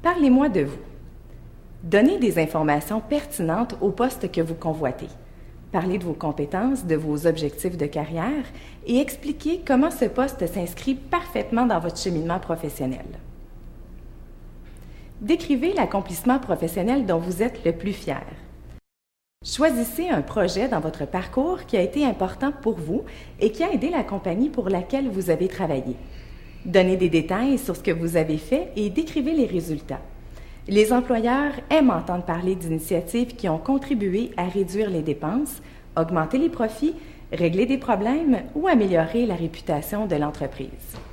Parlez-moi de vous. Donnez des informations pertinentes au poste que vous convoitez. Parlez de vos compétences, de vos objectifs de carrière et expliquez comment ce poste s'inscrit parfaitement dans votre cheminement professionnel. Décrivez l'accomplissement professionnel dont vous êtes le plus fier. Choisissez un projet dans votre parcours qui a été important pour vous et qui a aidé la compagnie pour laquelle vous avez travaillé. Donnez des détails sur ce que vous avez fait et décrivez les résultats. Les employeurs aiment entendre parler d'initiatives qui ont contribué à réduire les dépenses, augmenter les profits, régler des problèmes ou améliorer la réputation de l'entreprise.